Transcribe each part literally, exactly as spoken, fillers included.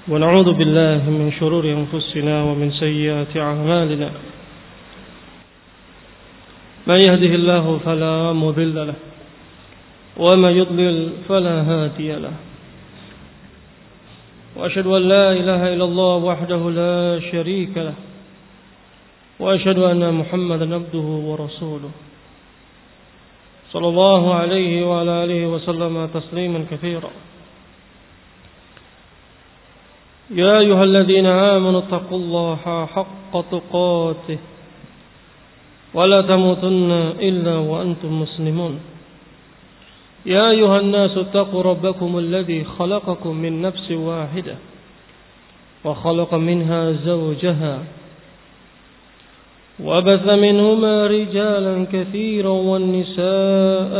ونعوذ بالله من شرور أنفسنا ومن سيئات أعمالنا من يهده الله فلا مضل له ومن يضلل فلا هادي له وأشهد أن لا إله إلا الله وحده لا شريك له وأشهد أن محمدا عبده ورسوله صلى الله عليه وعلى آله وسلم تسليما كثيرا يا أيها الذين آمنوا اتقوا الله حق تقاته ولا تموتن إلا وأنتم مسلمون يا أيها الناس اتقوا ربكم الذي خلقكم من نفس واحدة وخلق منها زوجها وبث منهما رجالا كثيرا والنساء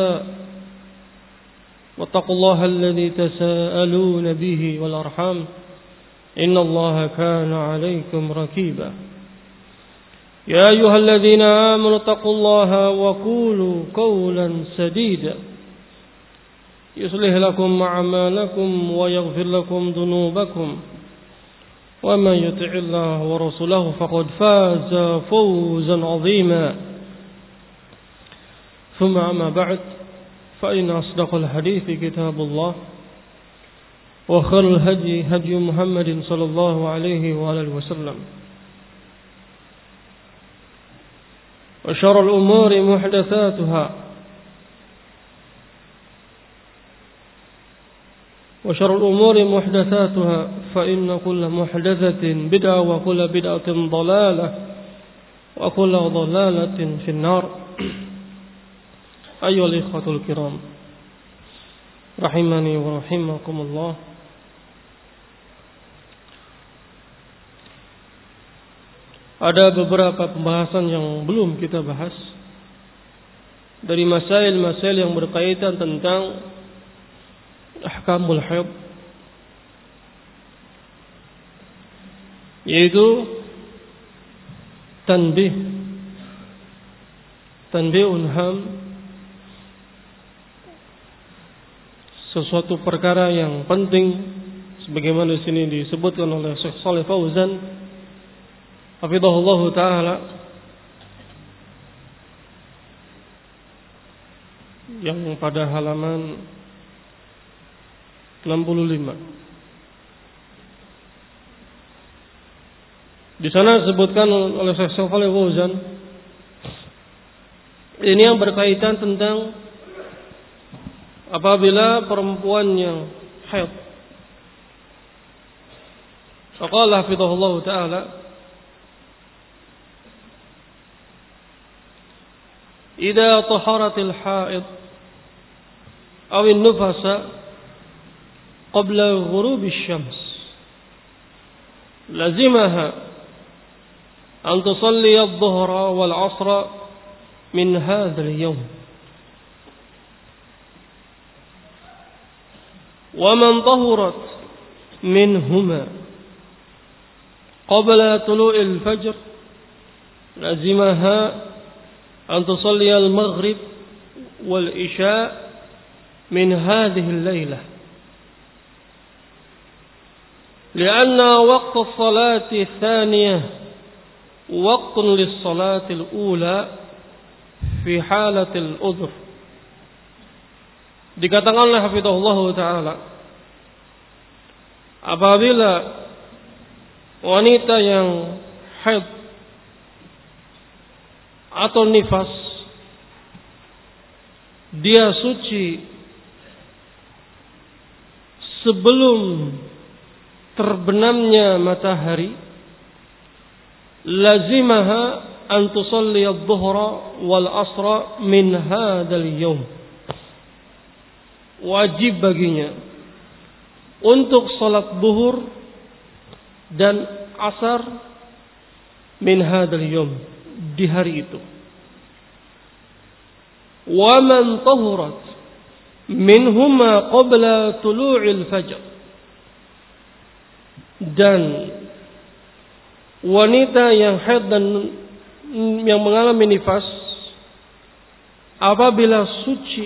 واتقوا الله الذي تساءلون به والأرحام إن الله كان عليكم رقيبا يا أيها الذين آمنوا اتقوا الله وقولوا قولا سديدا يصلح لكم أعمالكم ويغفر لكم ذنوبكم ومن يطع الله ورسوله فقد فاز فوزا عظيما ثم أما بعد فإن أصدق الحديث كتاب الله وخير الهدي هدي محمد صلى الله عليه وآله وسلم وشر الأمور محدثاتها وشر الأمور محدثاتها فإن كل محدثة بدعة وكل بدعة ضلالة وكل ضلالة في النار أيها الإخوة الكرام رحمني ورحمكم الله. Ada beberapa pembahasan yang belum kita bahas dari masail-masail yang berkaitan tentang ahkamul haid, yaitu tanbih tanbihun ham, sesuatu perkara yang penting sebagaimana di sini disebutkan oleh Syekh Shalih Fauzan hafizahullah taala, yang pada halaman enam puluh lima. Di sana disebutkan oleh Syekh Shalih Fauzan ini yang berkaitan tentang apabila perempuan yang haid. Faqala hafizahullah taala إذا طهرت الحائض أو النفس قبل غروب الشمس لزمها أن تصلي الظهر والعصر من هذا اليوم ومن طهرت منهما قبل طلوع الفجر لزمها أن تصلي المغرب والعشاء من هذه الليلة لأن وقت الصلاة الثانية وقت للصلاة الأولى في حالة العذر. Dikatakan oleh hafizahullah taala, apabila wanita yang haid atau nifas, dia suci sebelum terbenamnya matahari, lazimaha an tusalli adh-dhuhra wal asra min hadzal yawm, wajib baginya untuk salat zuhur dan asar min hadzal yawm, di hari itu. Wa man tahurat minhuma qabla tulu'il fajr, dan wanita yang haid dan yang mengalami nifas apabila suci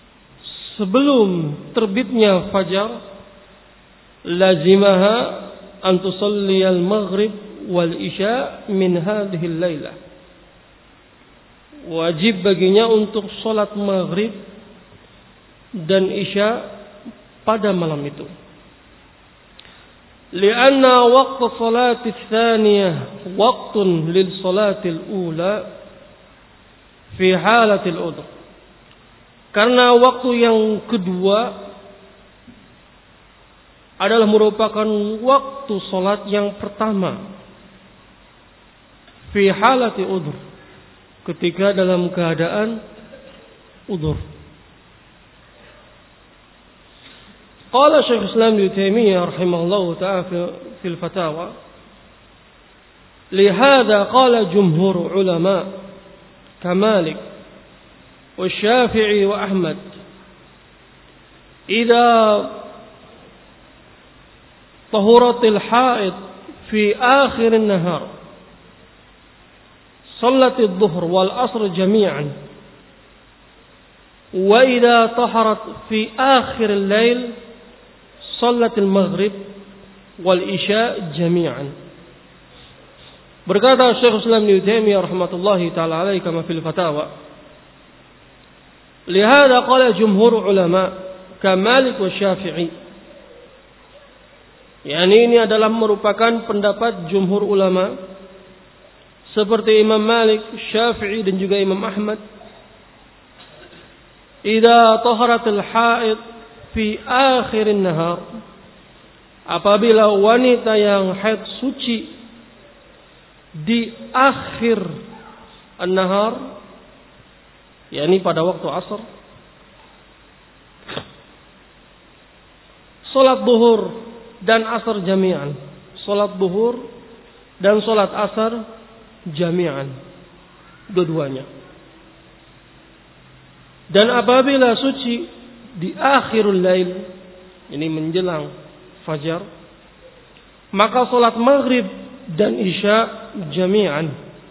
sebelum terbitnya fajar, lazimaha an tusalli al-maghrib wal isya min hadhihi al-lailah. Wajib baginya untuk salat maghrib dan isya pada malam itu. Lianna waqt salati tsaniyah waqtun lil salati al-ula fi halati al-udhr. Karena waktu yang kedua adalah merupakan waktu salat yang pertama fi halati udhr, ketika dalam keadaan udhur. Qala Syekh Islam Ibnu Taimiyah rahimahullahu ta'ala fi al-fatawa, lihada qala jumhur ulama kamalik wa Syafi'i wa Ahmad, idza tahuratil haid fi akhir an-nahar صلت الظهر والعصر جميعا وإذا طهرت في آخر الليل صلت المغرب والعشاء جميعا. Berkata Syekh Islam Ibnu Taimiyah rahmatullahi taala alaihi kama fil fatawa, lihada qala jumhur ulama ka Malik wa Syafi'i. Yani ini adalah merupakan pendapat jumhur ulama seperti Imam Malik, Syafi'i dan juga Imam Ahmad. Idza taharatil haid fi akhir an-nahar, apabila wanita yang haid suci di akhir an-nahar, yakni pada waktu asar, salat zuhur dan asar jami'an, salat zuhur dan salat asar jami'an, dua-duanya. Dan apabila suci di akhirul lail, ini menjelang fajar, maka salat maghrib dan isya jami'an.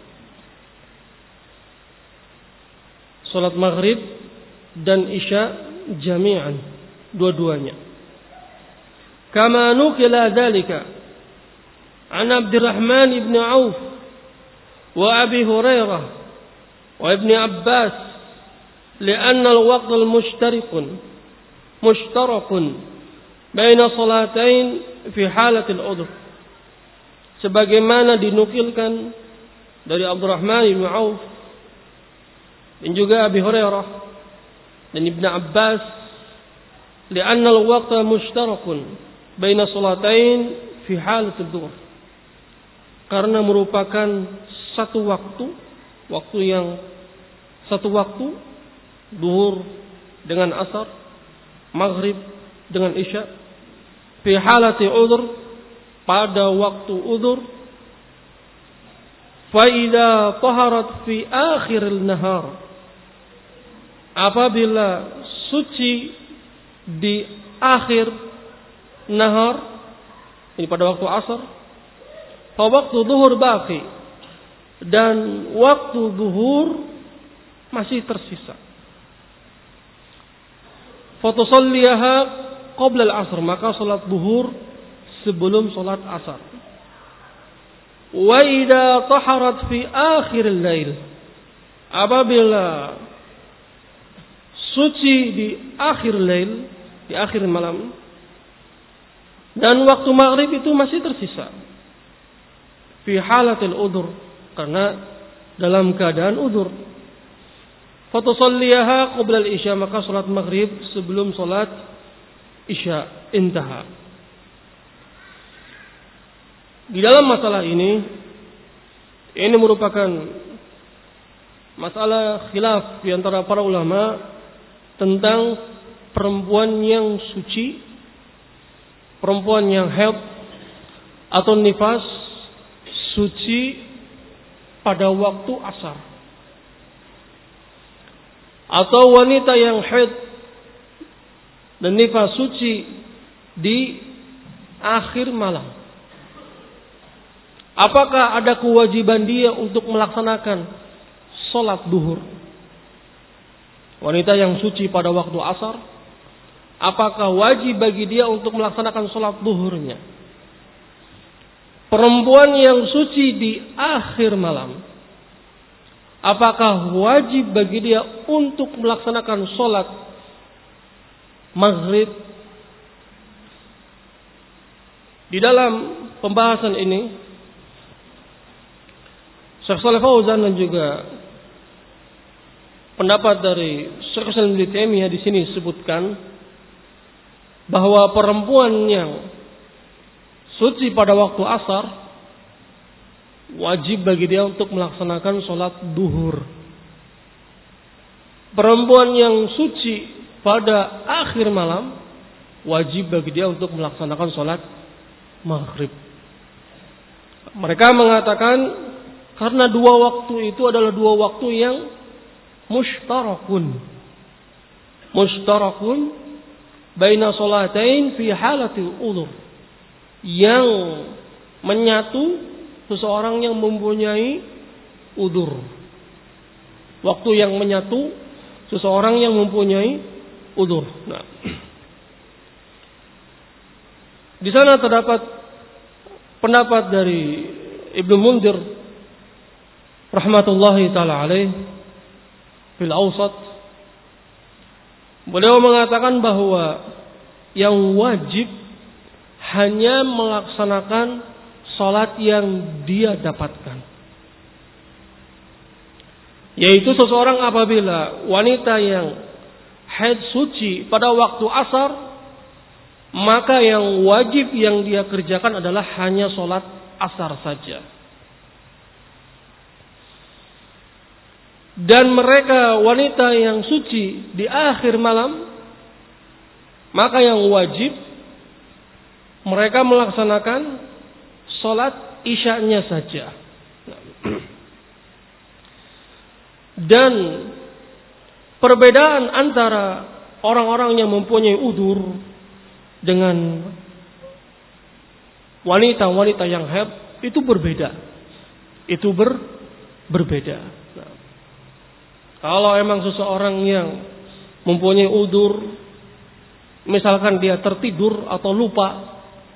Salat maghrib dan isya jami'an, dua-duanya. Kama nukila dzalika an Abdurrahman ibn Auf wa Abi Hurairah wa Ibn Abbas, lianna al-waqt al-mushtarikun mushtarakun baina salatain fi halatil udhr, sebagaimana dinukilkan dari Abdurrahman ibn Auf dan juga Abi Hurairah dan Ibn Abbas, lianna al-waqt mushtarakun baina salatain fi halatil udhr, karena merupakan satu waktu, waktu yang satu waktu, duhur dengan asar, maghrib dengan isya, fi halati udhr, pada waktu udhur, fa idza taharat fi akhir al-nahar, apabila suci di akhir nahar, ini pada waktu asar, fa waktu duhur baqi, dan waktu zuhur masih tersisa. Fatusalliha qabla al-asr, maka salat zuhur sebelum salat asar. Wa idza taharat fi akhir al-lail, apabila suci di akhir lail, di akhir malam, dan waktu maghrib itu masih tersisa. Fi halatil udhur, karena dalam keadaan udhur. Fatusalliha qabla al-isya, maka salat maghrib sebelum salat isya. Intaha. Di dalam masalah ini, ini merupakan masalah khilaf di antara para ulama tentang perempuan yang suci, perempuan yang haid atau nifas, suci pada waktu asar, atau wanita yang haid dan nifas suci di akhir malam. Apakah ada kewajiban dia untuk melaksanakan sholat duhur? Wanita yang suci pada waktu asar, apakah wajib bagi dia untuk melaksanakan sholat duhurnya? perempuan yang suci di akhir malam, apakah wajib bagi dia untuk melaksanakan sholat maghrib? Di dalam pembahasan ini, Syekh Shalih Fauzan dan juga pendapat dari Syekh Islam Ibnu Taimiyah di sini disebutkan bahwa perempuan yang suci pada waktu asar wajib bagi dia untuk melaksanakan sholat duhur. Perempuan yang suci pada akhir malam wajib bagi dia untuk melaksanakan sholat maghrib. Mereka mengatakan karena dua waktu itu adalah dua waktu yang mushtarakun. Mushtarakun baina sholatain fi halatil udhur. Yang menyatu seseorang yang mempunyai udur. Waktu yang menyatu seseorang yang mempunyai udur. Nah, di sana terdapat pendapat dari Ibnu Mundir rahmatullahi taala alaih fil Awsat. Beliau mengatakan bahwa yang wajib hanya melaksanakan sholat yang dia dapatkan, yaitu seseorang apabila wanita yang haid suci pada waktu asar, maka yang wajib yang dia kerjakan adalah hanya sholat asar saja. Dan mereka wanita yang suci di akhir malam, maka yang wajib mereka melaksanakan sholat isya'nya saja. Dan perbedaan antara orang-orang yang mempunyai udzur dengan wanita-wanita yang haid itu berbeda. Itu ber, berbeda. Nah, kalau emang seseorang yang mempunyai udzur, misalkan dia tertidur atau lupa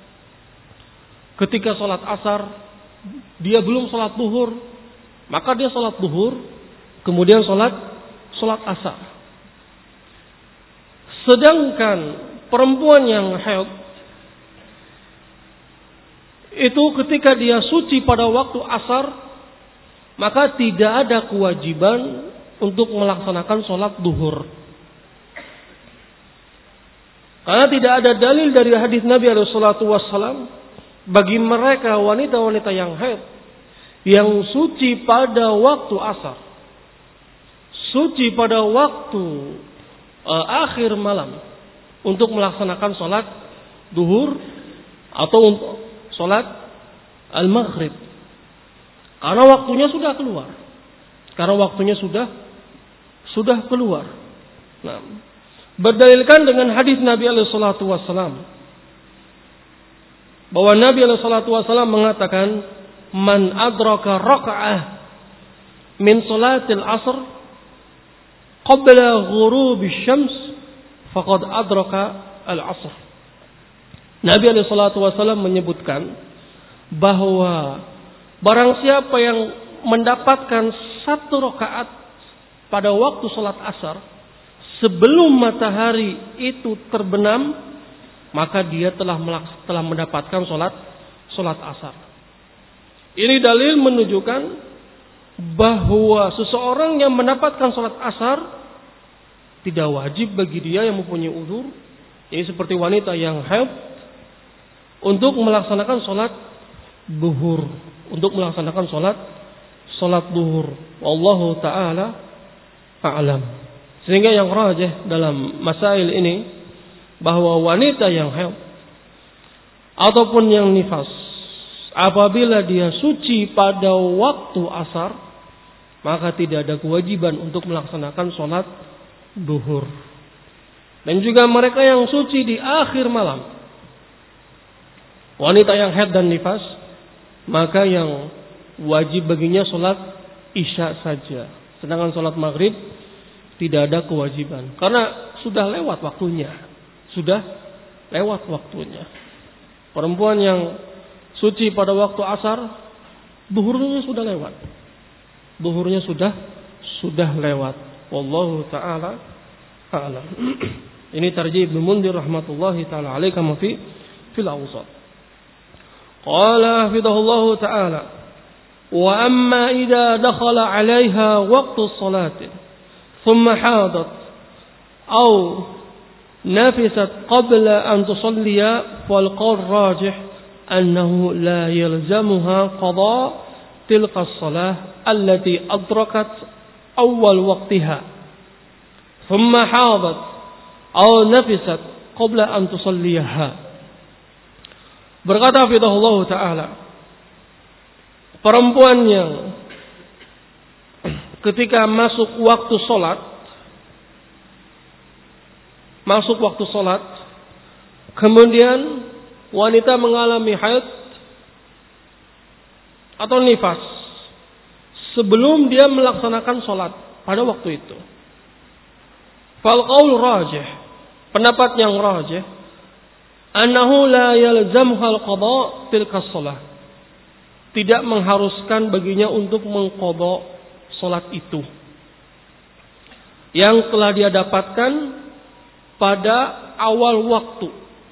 ketika sholat asar, dia belum sholat duhur, maka dia sholat duhur, kemudian sholat sholat asar. Sedangkan perempuan yang haid itu ketika dia suci pada waktu asar, maka tidak ada kewajiban untuk melaksanakan sholat duhur. Karena tidak ada dalil dari hadis Nabi alaihi salatu wassalam bagi mereka wanita-wanita yang haid yang suci pada waktu asar, suci pada waktu uh, akhir malam untuk melaksanakan sholat duhur atau untuk sholat al-maghrib, karena waktunya sudah keluar. Karena waktunya sudah sudah keluar. Nah, berdalilkan dengan hadis Nabi alaihi salatu wassalam bahwa Nabi alaihi salatu wasallam mengatakan, man adraka raka'ah min salatil asr qabla ghurubi syams faqad adraka al-asr. Nabi alaihi salatu wasallam menyebutkan bahwa barang siapa yang mendapatkan satu rakaat pada waktu salat asar sebelum matahari itu terbenam, maka dia telah melaks- telah mendapatkan sholat sholat asar. Ini dalil menunjukkan bahwa seseorang yang mendapatkan sholat asar tidak wajib bagi dia yang mempunyai udzur, ini seperti wanita yang haid, untuk melaksanakan sholat duhur, untuk melaksanakan sholat sholat duhur. Wallahu taala a'lam. Sehingga yang rajih dalam masail ini bahwa wanita yang haid ataupun yang nifas, apabila dia suci pada waktu asar, maka tidak ada kewajiban untuk melaksanakan sholat duhur. Dan juga mereka yang suci di akhir malam, wanita yang haid dan nifas, maka yang wajib baginya sholat isya saja. Sedangkan sholat maghrib tidak ada kewajiban, karena sudah lewat waktunya. Sudah lewat waktunya. Perempuan yang suci pada waktu asar, duhurnya sudah lewat. Duhurnya sudah sudah lewat. Wallahu taala a'lam. Ini tarjih Ibnu Munzir rahmatullahi taala alaihi kama fi fil awsat. Qala hafidhahullahu taala, wa amma idza dakhala 'alaiha waqtu as-salati thumma hadat aw nafisat qabla an tusalliya fal qawl rajih annahu la yalzamuha qada tilka as-salah allati adrakat awal waqtiha thumma hadat aw nafisat qabla an tusalliyaha. Berkata hafizahullah ta'ala, perempuan yang ketika masuk waktu sholat, masuk waktu sholat, kemudian wanita mengalami haid atau nifas sebelum dia melaksanakan sholat pada waktu itu. Fal qaul rajih, pendapat yang rajih, annahu la yalzamuhal qada tilka shalah, tidak mengharuskan baginya untuk mengqada salat itu yang telah dia dapatkan pada awal waktu,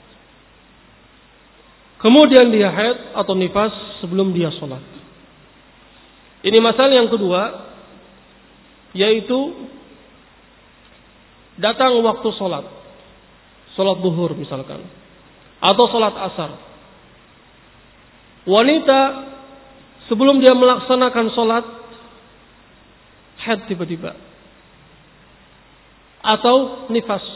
kemudian dia haid atau nifas sebelum dia salat. Ini masalah yang kedua, yaitu datang waktu salat, salat zuhur misalkan, atau salat asar. Wanita sebelum dia melaksanakan salat haid tiba-tiba atau nifas.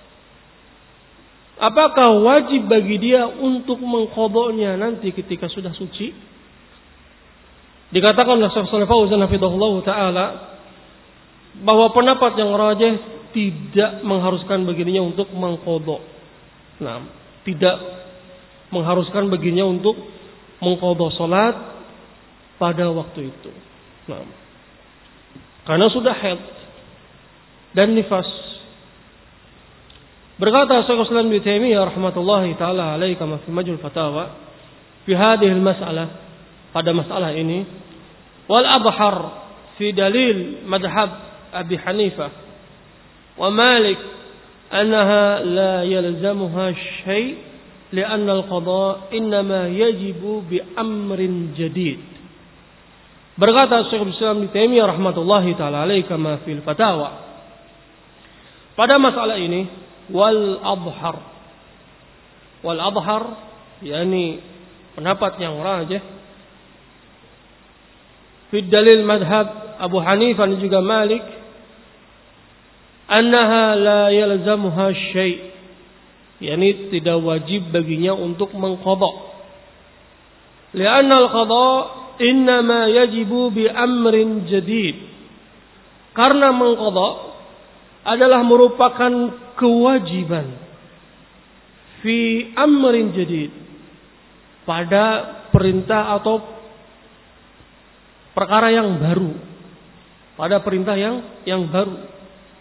Apakah wajib bagi dia untuk mengqadanya nanti ketika sudah suci? Dikatakan oleh Syekh Shalih Fauzan hafizahullah taala bahwa pendapat yang rajih tidak mengharuskan baginya untuk mengqada. Nah, tidak mengharuskan baginya untuk mengqadha salat pada waktu itu. Nah, karena sudah haid dan nifas. Berkata Syekhul Islam Ibnu Taimiyah rahmatullahi taala alaihi kama fi Majmu' Fatawa fi hadhihi al-mas'alah, pada masalah ini, wal abhar fi dalil madhhab Abi Hanifah wa Malik أنها لا يلزمها شيء لأن القضاء إنما يجب بأمر جديد. Berkata Syekh Islam Ibnu Taimiyah rahmatullahi taala alaihi kama fil fatawa, pada masalah ini, wal adhar, wal adhar yakni pendapat yang rajih fi dalil madhab Abu Hanifah dan juga Malik, annaha la yalzamuha syai', yakni tidak wajib baginya untuk mengqadha. Li'anna al-qadha innama yajibu bi amrin jadid. Karena mengqadha adalah merupakan kewajiban fi amrin jadid, pada perintah atau perkara yang baru, pada perintah yang yang baru.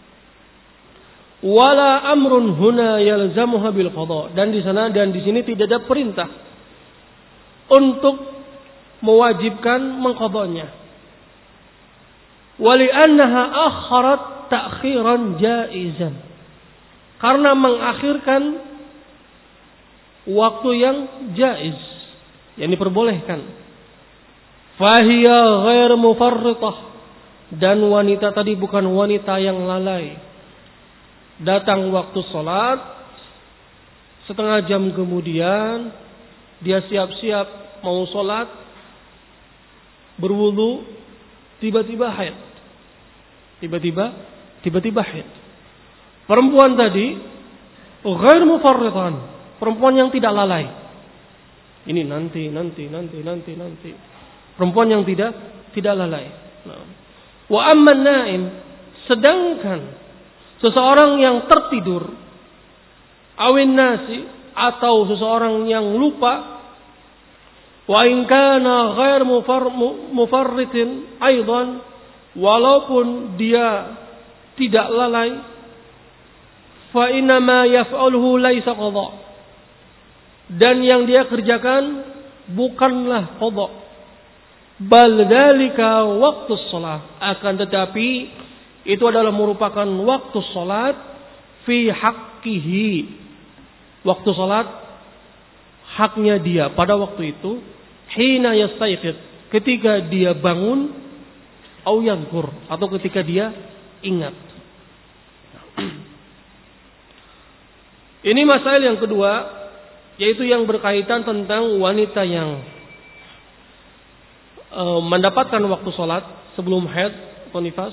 Wala amrun huna yalzamuha bil qada, dan di sana dan di sini tidak ada perintah untuk mewajibkan mengqadanya. Wali annaha akharat ta'khiran jaizan, karena mengakhirkan waktu yang jaiz, yang diperbolehkan. Fahiya ghair mufarritah, dan wanita tadi bukan wanita yang lalai. Datang waktu sholat, setengah jam kemudian dia siap-siap mau sholat, berwudu, tiba-tiba haid, tiba-tiba tiba-tiba haid. Perempuan tadi ghair mufarritan, perempuan yang tidak lalai. Ini nanti nanti nanti nanti nanti. Perempuan yang tidak tidak lalai. Nah. Wa amman naim, sedangkan seseorang yang tertidur, awin nasi, atau seseorang yang lupa, wa in kana ghair mufarritin aidan, walaupun dia tidak lalai, fa inna ma yaf'aluhu laisa qadha, dan yang dia kerjakan bukanlah qada. Bal dzalika waktu shalah. Akan tetapi itu adalah merupakan waktu salat fi haqqihi. Waktu salat haknya dia pada waktu itu hina yastayqid, ketika dia bangun, au yadhkur, atau ketika dia ingat. Ini masalah yang kedua, yaitu yang berkaitan tentang wanita yang e, mendapatkan waktu sholat sebelum haid atau nifas.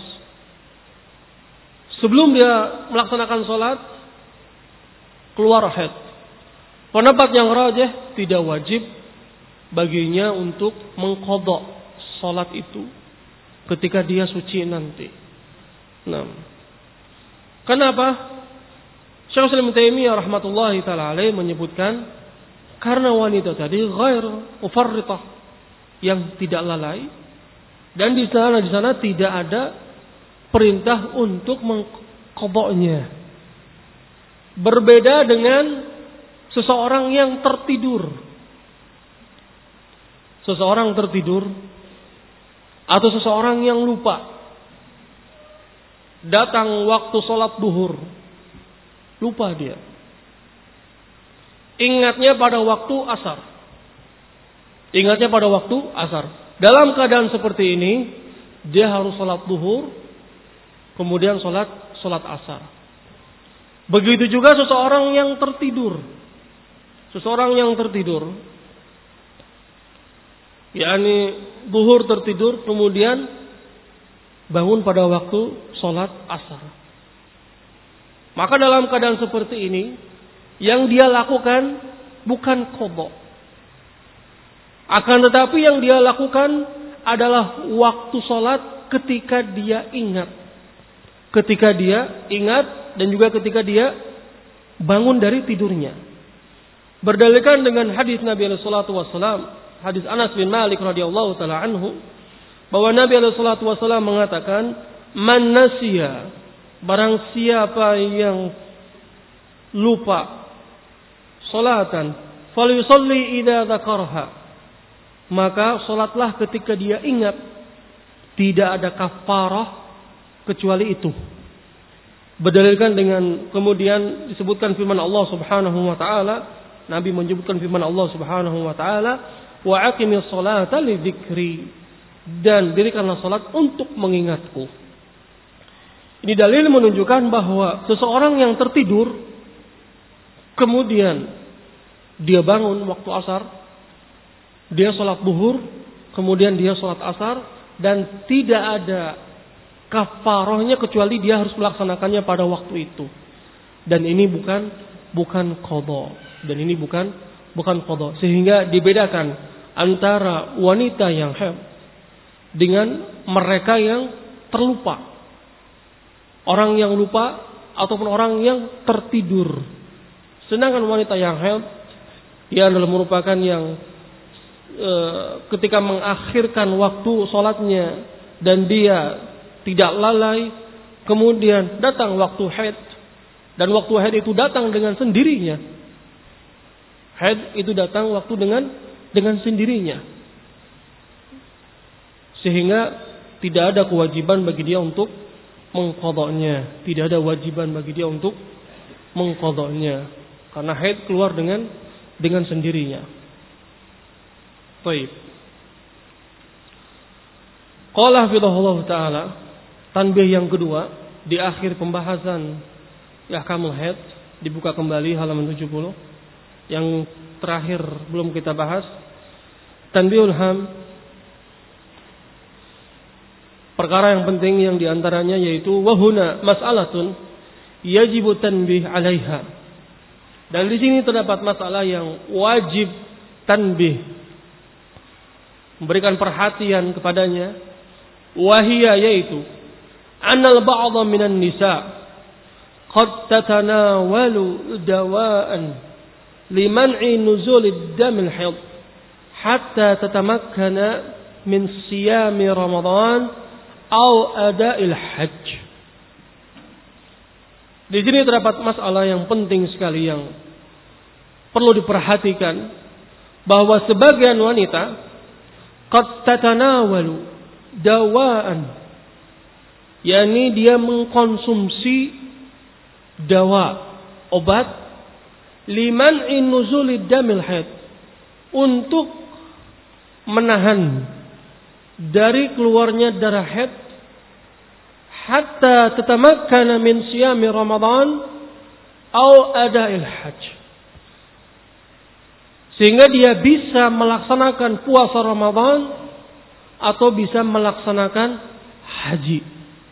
Sebelum dia melaksanakan sholat, keluar haid. Pendapat yang rajih, tidak wajib baginya untuk mengqadha sholat itu ketika dia suci nanti. Nah, kenapa? Syekh Ibnu Taimiyah rahmatullahi taala alaihi menyebutkan karena wanita tadi ghair mufarritah, yang tidak lalai, dan di sana di sana tidak ada perintah untuk mengqadhanya. Berbeda dengan seseorang yang tertidur. Seseorang tertidur atau seseorang yang lupa. Datang waktu sholat duhur, lupa dia. Ingatnya pada waktu asar. Ingatnya pada waktu asar. Dalam keadaan seperti ini, dia harus sholat duhur, kemudian sholat sholat asar. Begitu juga seseorang yang tertidur. Seseorang yang tertidur, yakni duhur tertidur, kemudian bangun pada waktu sholat asar. Maka dalam keadaan seperti ini, yang dia lakukan bukan qadha. Akan tetapi yang dia lakukan adalah waktu sholat ketika dia ingat. Ketika dia ingat dan juga ketika dia bangun dari tidurnya. Berdalilkan dengan hadis Nabi alaihi salatu wasallam, hadis Anas bin Malik radhiyallahu taala anhu, bahwa Nabi alaihi salatu wasallam mengatakan, "Man nasiya," barang siapa yang lupa salatan, falyusalli idza dzakarha, maka salatlah ketika dia ingat. Tidak ada kafarah kecuali itu. Berdalilkan dengan kemudian disebutkan firman Allah Subhanahu wa taala, Nabi menyebutkan firman Allah Subhanahu wa taala, "Wa aqimis salata li dzikri," dan dirikanlah salat untuk mengingatku. Ini dalil menunjukkan bahwa seseorang yang tertidur kemudian dia bangun waktu asar, dia salat zuhur, kemudian dia salat asar, dan tidak ada kafarahnya kecuali dia harus melaksanakannya pada waktu itu. Dan ini bukan bukan qadha. Dan ini bukan bukan qadha. Sehingga dibedakan antara wanita yang haid dengan mereka yang terlupa. Orang yang lupa ataupun orang yang tertidur. Sedangkan wanita yang haid, ia adalah merupakan yang e, ketika mengakhirkan waktu sholatnya dan dia tidak lalai, kemudian datang waktu haid, dan waktu haid itu datang dengan sendirinya. Haid itu datang waktu dengan dengan sendirinya, sehingga tidak ada kewajiban bagi dia untuk mengqadhanya. Tidak ada wajiban bagi dia untuk mengqadhanya, karena haid keluar dengan dengan sendirinya. Baik. Qala hafizahullah taala, tanbih yang kedua di akhir pembahasan ahkamul haid, dibuka kembali halaman tujuh puluh. Yang terakhir belum kita bahas, tanbihul ham, perkara yang penting yang diantaranya yaitu wahuna mas'alatun yajibu tanbih alaiha. Dan di sini terdapat masalah yang wajib tanbih, memberikan perhatian kepadanya. Wahia, yaitu annal ba'dha minan nisa qad tatanawalu dawa'an liman'i nuzulid damil haid hatta tatamakkana min siyami Ramadan atau ada'il hajj. Di sini terdapat masalah yang penting sekali yang perlu diperhatikan, bahwa sebagian wanita qad tatanawalu dawaan, yakni dia mengkonsumsi dawa, obat, liman nuzulid damil haid, untuk menahan dari keluarnya darah haid, hatta tatamakkana min siyami Ramadan atau ada'il hajj, sehingga dia bisa melaksanakan puasa Ramadan atau bisa melaksanakan haji.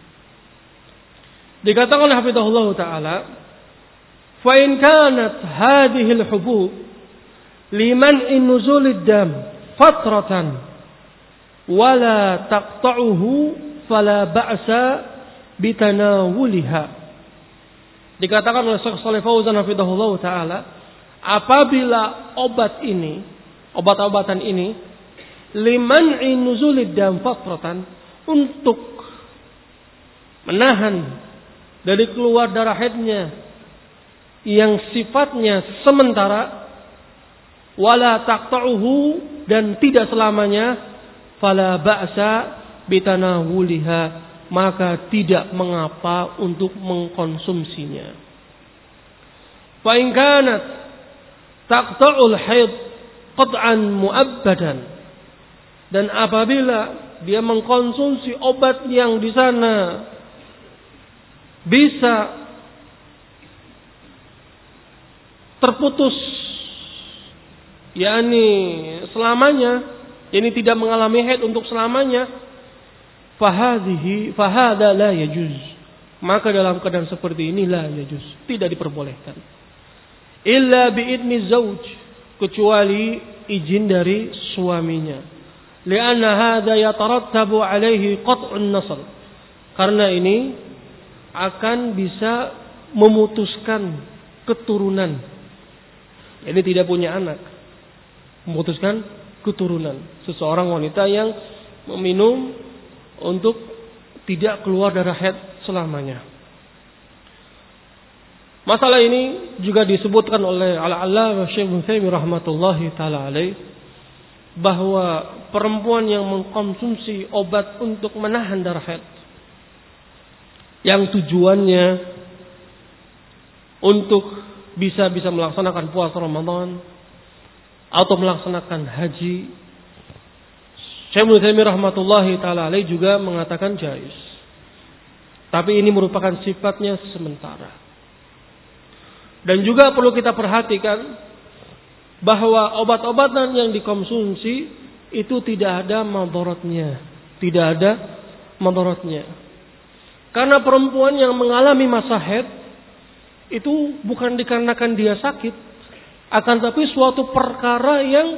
Dikatakan hafizahullah ta'ala, fa in kanat hadhihi al-hubub liman nuzulid dam fatratan wala taqta'uhu fala ba'sa bitanawuliha. Dikatakan oleh Syekh Shalih Fauzan hafizahullah ta'ala, apabila obat ini, obat-obatan ini, liman nuzulid dam fatratan, untuk menahan dari keluar darah haidnya yang sifatnya sementara, wala taqta'uhu, dan tidak selamanya, fala ba'sa bitanawuliha, maka tidak mengapa untuk mengkonsumsinya. Fa in kanat taqta'ul haid qat'an mu'abbadan, dan apabila dia mengkonsumsi obat yang di sana bisa terputus, yakni selamanya, ini tidak mengalami haid untuk selamanya, fahadhihi fahada la yajuz, maka dalam keadaan seperti ini la yajuz, tidak diperbolehkan, illa biidni zauj, kecuali izin dari suaminya, lianna hadha yatarattabu alaihi qat'un nasl, karena ini akan bisa memutuskan keturunan, jadi tidak punya anak, memutuskan keturunan seseorang wanita yang meminum untuk tidak keluar darah haid selamanya. Masalah ini juga disebutkan oleh Al-Allamah Syekh Ibnu Taimiyah rahmatullahi taala alaih, bahwa perempuan yang mengkonsumsi obat untuk menahan darah haid yang tujuannya untuk bisa bisa melaksanakan puasa Ramadan atau melaksanakan haji, Syekh Ibnu Taimiyah rahmatullahi taala alaih juga mengatakan jaiz. Tapi ini merupakan sifatnya sementara. Dan juga perlu kita perhatikan bahwa obat-obatan yang dikonsumsi itu tidak ada madaratnya, tidak ada madaratnya. Karena perempuan yang mengalami masa haid itu bukan dikarenakan dia sakit, akan tapi suatu perkara yang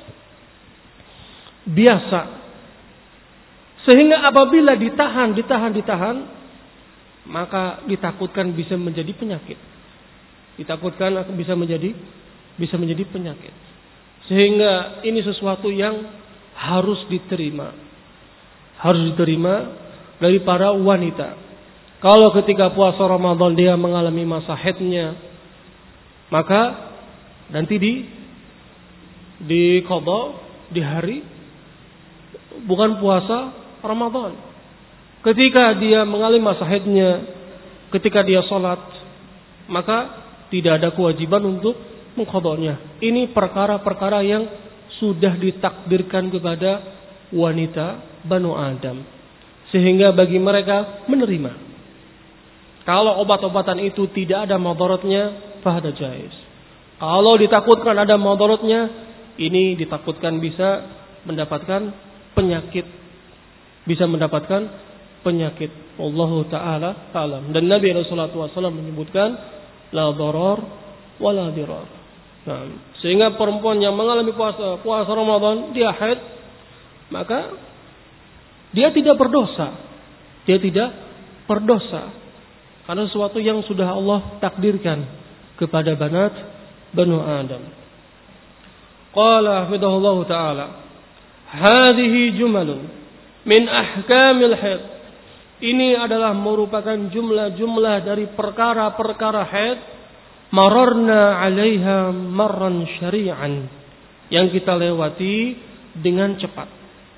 biasa. Sehingga apabila ditahan, ditahan, ditahan, maka ditakutkan bisa menjadi penyakit. Ditakutkan bisa menjadi bisa menjadi penyakit. Sehingga ini sesuatu yang harus diterima. Harus diterima dari para wanita. Kalau ketika puasa Ramadan dia mengalami masa haidnya, maka nanti di di qada, di hari bukan puasa Ramadan. Ketika dia mengalami masa haidnya, ketika dia sholat, maka tidak ada kewajiban untuk mengqadanya. Ini perkara-perkara yang sudah ditakdirkan kepada wanita Banu Adam, sehingga bagi mereka menerima. Kalau obat-obatan itu tidak ada madaratnya, fahada jaiz. Kalau ditakutkan ada madaratnya, ini ditakutkan bisa mendapatkan penyakit, bisa mendapatkan penyakit. Wallahu taala alam. Dan Nabi Rasulullah shallallahu alaihi wasallam menyebutkan la darar wa la dirar. Nah, sehingga perempuan yang mengalami puasa puasa Ramadan dia haid, maka dia tidak berdosa. Dia tidak berdosa. Karena sesuatu yang sudah Allah takdirkan kepada banat Banu Adam. Qala hafidhahullah ta'ala, hadhihi jumalun min ahkamil haid. Ini adalah merupakan jumlah-jumlah dari perkara-perkara haid, mararna 'alaiha marran syari'an, yang kita lewati dengan cepat.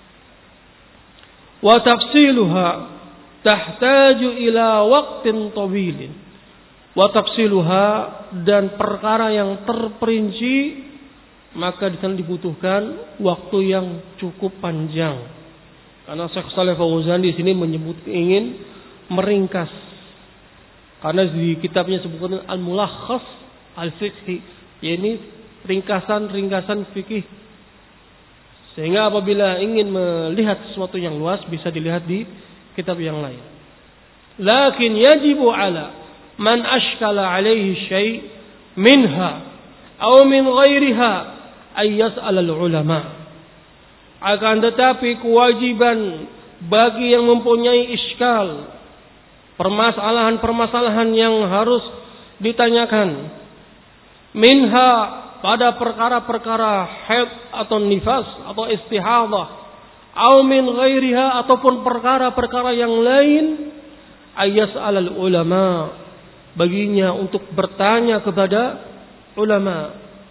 Wa tafsiluha tahtaju ila waqtin tawilin. Wa tafsiluha, dan perkara yang terperinci maka di sana dibutuhkan waktu yang cukup panjang. Karena Syekh Shalih Fauzan di sini menyebut ingin meringkas. Karena di kitabnya sebutkan Al-Mulakhas Al-Fiqhi, yaitu ringkasan-ringkasan fikih. Sehingga apabila ingin melihat sesuatu yang luas bisa dilihat di kitab yang lain. Lakin yajibu ala man ashkala alaihi syai' minha atau min ghairiha ay yas'al al-ulama. Akan tetapi kewajiban bagi yang mempunyai iskal, permasalahan-permasalahan yang harus ditanyakan, minha, pada perkara-perkara haid atau nifas atau istihadah, atau min ghairiha, ataupun perkara-perkara yang lain, ayas'al al-ulama, baginya untuk bertanya kepada ulama.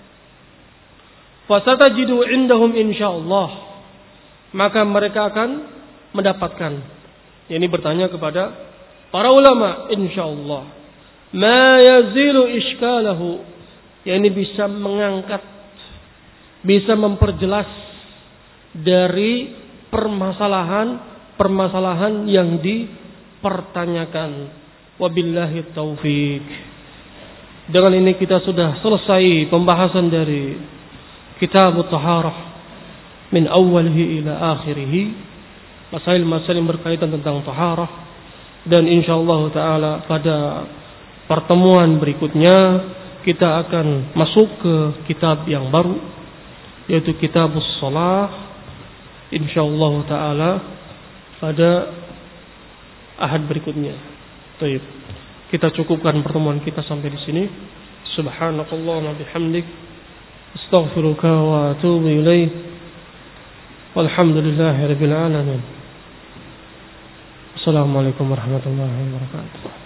Fasatajidu indahum insyaallah, maka mereka akan mendapatkan, yakni bertanya kepada para ulama insyaallah, ma yazilu iskalahu, yakni bisa mengangkat, bisa memperjelas dari permasalahan-permasalahan yang dipertanyakan. Wabillahi taufik. Dengan ini kita sudah selesai pembahasan dari Kitab Taharah min awalihi ila akhirihi, masail-masail yang berkaitan tentang taharah. Dan insyaallah taala pada pertemuan berikutnya kita akan masuk ke kitab yang baru, yaitu Kitabus Shalah, insyaallah taala pada ahad berikutnya. Baik, kita cukupkan pertemuan kita sampai di sini. Subhanakallahumma bihamdik, astaghfiruka wa atubu ilaik. Walhamdulillahirabbil alamin. Assalamualaikum warahmatullahi wabarakatuh.